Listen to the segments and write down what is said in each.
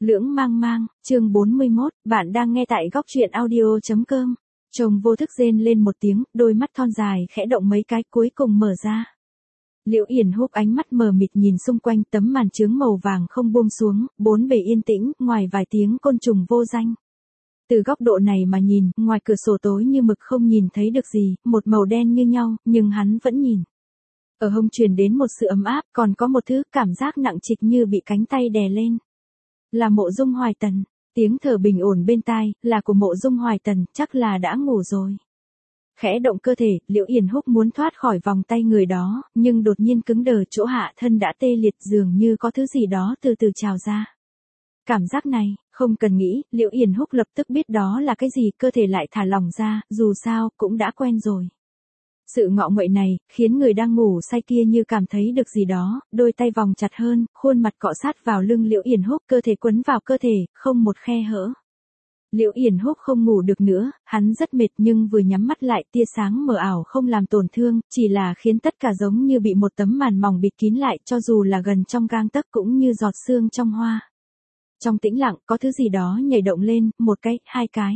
Lưỡng mang mang, chương 41, bạn đang nghe tại góc truyện audio.com. Chồng vô thức rên lên một tiếng, đôi mắt thon dài khẽ động mấy cái cuối cùng mở ra. Liễu Yển Húc ánh mắt mờ mịt nhìn xung quanh tấm màn chướng màu vàng không buông xuống, bốn bề yên tĩnh, ngoài vài tiếng côn trùng vô danh. Từ góc độ này mà nhìn, ngoài cửa sổ tối như mực không nhìn thấy được gì, một màu đen như nhau, nhưng hắn vẫn nhìn. Ở hông truyền đến một sự ấm áp, còn có một thứ cảm giác nặng trịch như bị cánh tay đè lên. Là Mộ Dung Hoài Tần, tiếng thở bình ổn bên tai, là của Mộ Dung Hoài Tần, chắc là đã ngủ rồi. Khẽ động cơ thể, Liễu Yển Húc muốn thoát khỏi vòng tay người đó, nhưng đột nhiên cứng đờ, chỗ hạ thân đã tê liệt, dường như có thứ gì đó từ từ trào ra. Cảm giác này, không cần nghĩ, Liễu Yển Húc lập tức biết đó là cái gì, cơ thể lại thả lỏng ra, dù sao, cũng đã quen rồi. Sự ngọ nguậy này, khiến người đang ngủ say kia như cảm thấy được gì đó, đôi tay vòng chặt hơn, khuôn mặt cọ sát vào lưng Liễu Yển Húc, cơ thể quấn vào cơ thể, không một khe hở. Liễu Yển Húc không ngủ được nữa, hắn rất mệt nhưng vừa nhắm mắt lại tia sáng mờ ảo không làm tổn thương, chỉ là khiến tất cả giống như bị một tấm màn mỏng bịt kín lại, cho dù là gần trong gang tấc cũng như giọt sương trong hoa. Trong tĩnh lặng, có thứ gì đó nhảy động lên, một cái, hai cái.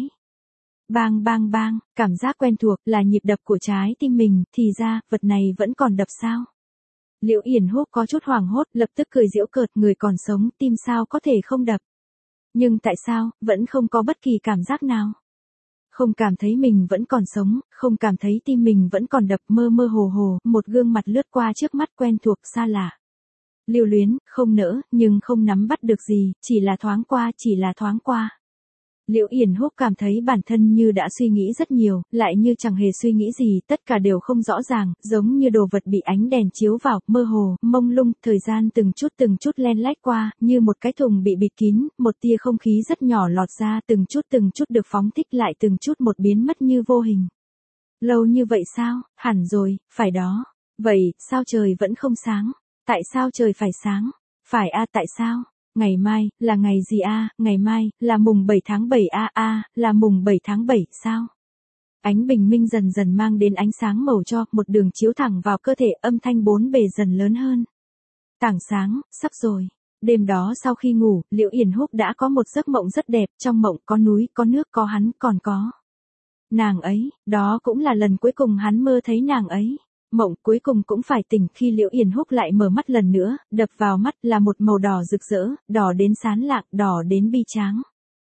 Bang bang bang, cảm giác quen thuộc là nhịp đập của trái tim mình, thì ra, vật này vẫn còn đập sao? Liễu Yển Húc có chút hoảng hốt, lập tức cười giễu cợt, người còn sống, tim sao có thể không đập? Nhưng tại sao, vẫn không có bất kỳ cảm giác nào? Không cảm thấy mình vẫn còn sống, không cảm thấy tim mình vẫn còn đập, mơ mơ hồ hồ, một gương mặt lướt qua trước mắt quen thuộc xa lạ. Lưu luyến, không nỡ, nhưng không nắm bắt được gì, chỉ là thoáng qua, chỉ là thoáng qua. Liễu Yển Húc cảm thấy bản thân như đã suy nghĩ rất nhiều, lại như chẳng hề suy nghĩ gì, tất cả đều không rõ ràng, giống như đồ vật bị ánh đèn chiếu vào, mơ hồ, mông lung, thời gian từng chút len lách qua, như một cái thùng bị bịt kín, một tia không khí rất nhỏ lọt ra, từng chút được phóng thích lại từng chút một biến mất như vô hình. Lâu như vậy sao? Hẳn rồi, phải đó. Vậy, sao trời vẫn không sáng? Tại sao trời phải sáng? Phải tại sao? Ngày mai, là ngày gì ngày mai, là mùng 7 tháng 7 là mùng 7 tháng 7 sao? Ánh bình minh dần dần mang đến ánh sáng màu cho, một đường chiếu thẳng vào cơ thể, âm thanh bốn bề dần lớn hơn. Tảng sáng, sắp rồi. Đêm đó sau khi ngủ, Liễu Yển Húc đã có một giấc mộng rất đẹp, trong mộng có núi, có nước, có hắn, còn có nàng ấy, đó cũng là lần cuối cùng hắn mơ thấy nàng ấy. Mộng cuối cùng cũng phải tỉnh khi Liễu Yển Húc lại mở mắt lần nữa, đập vào mắt là một màu đỏ rực rỡ, đỏ đến sán lạng, đỏ đến bi tráng.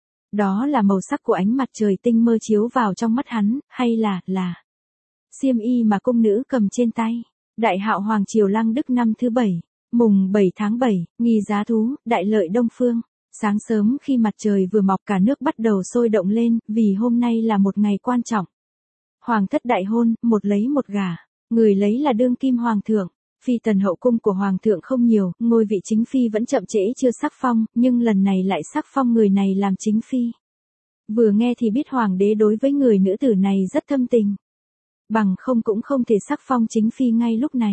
Đó là màu sắc của ánh mặt trời tinh mơ chiếu vào trong mắt hắn, hay là xiêm y mà cung nữ cầm trên tay. Đại Hạo Hoàng Triều Lăng Đức năm thứ 7, mùng 7 tháng 7, nghi giá thú, đại lợi Đông Phương. Sáng sớm khi mặt trời vừa mọc cả nước bắt đầu sôi động lên, vì hôm nay là một ngày quan trọng. Hoàng thất đại hôn, một lấy một gả. Người lấy là đương kim hoàng thượng. Phi tần hậu cung của hoàng thượng không nhiều, ngôi vị chính phi vẫn chậm trễ chưa sắc phong, nhưng lần này lại sắc phong người này làm chính phi. Vừa nghe thì biết hoàng đế đối với người nữ tử này rất thâm tình. Bằng không cũng không thể sắc phong chính phi ngay lúc này.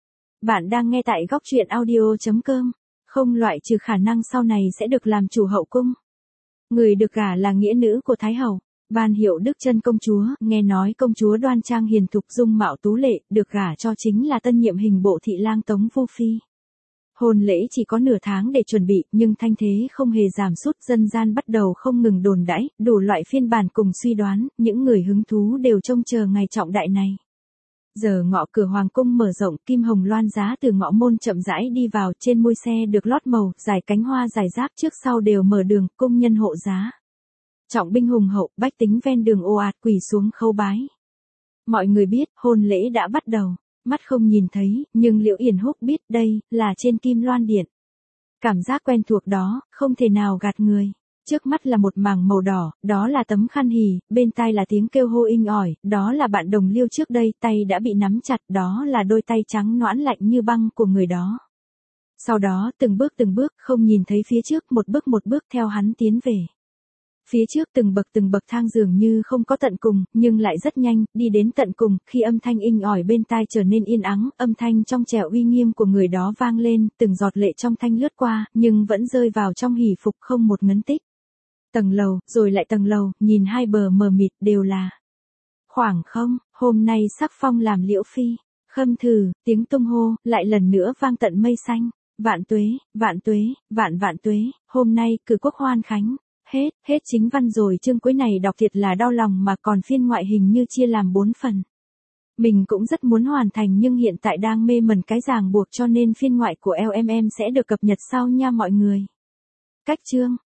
Bạn đang nghe tại góc truyện audio.com. Không loại trừ khả năng sau này sẽ được làm chủ hậu cung. Người được gả là nghĩa nữ của Thái hậu. Ban hiệu Đức Chân công chúa, nghe nói công chúa đoan trang hiền thục dung mạo tú lệ, được gả cho chính là tân nhiệm hình bộ thị lang Tống Vu Phi. Hôn lễ chỉ có nửa tháng để chuẩn bị, nhưng thanh thế không hề giảm sút, dân gian bắt đầu không ngừng đồn đãi, đủ loại phiên bản cùng suy đoán, những người hứng thú đều trông chờ ngày trọng đại này. Giờ ngọ cửa hoàng cung mở rộng, kim hồng loan giá từ ngõ môn chậm rãi đi vào, trên mui xe được lót màu, dài cánh hoa dài giáp trước sau đều mở đường, cung nhân hộ giá. Trọng binh hùng hậu, bách tính ven đường ồ ạt quỳ xuống khấu bái. Mọi người biết, hôn lễ đã bắt đầu, mắt không nhìn thấy, nhưng Liễu Yển Húc biết đây, là trên kim loan điện. Cảm giác quen thuộc đó, không thể nào gạt người. Trước mắt là một mảng màu đỏ, đó là tấm khăn hỉ, bên tai là tiếng kêu hô inh ỏi, đó là bạn đồng liêu trước đây, tay đã bị nắm chặt, đó là đôi tay trắng nõn lạnh như băng của người đó. Sau đó, từng bước, không nhìn thấy phía trước, một bước theo hắn tiến về. Phía trước từng bậc thang dường như không có tận cùng, nhưng lại rất nhanh, đi đến tận cùng, khi âm thanh inh ỏi bên tai trở nên yên ắng, âm thanh trong trẻo uy nghiêm của người đó vang lên, từng giọt lệ trong thanh lướt qua, nhưng vẫn rơi vào trong hỉ phục không một ngấn tích. Tầng lầu, rồi lại tầng lầu, nhìn hai bờ mờ mịt đều là khoảng không, hôm nay sắc phong làm Liễu Phi. Khâm thử, tiếng tung hô, lại lần nữa vang tận mây xanh. Vạn tuế, vạn tuế, vạn vạn tuế, hôm nay cử quốc hoan khánh. Hết chính văn rồi, chương cuối này đọc thiệt là đau lòng mà còn phiên ngoại hình như chia làm 4 phần. Mình cũng rất muốn hoàn thành nhưng hiện tại đang mê mẩn cái ràng buộc cho nên phiên ngoại của LMM sẽ được cập nhật sau nha mọi người. Cách chương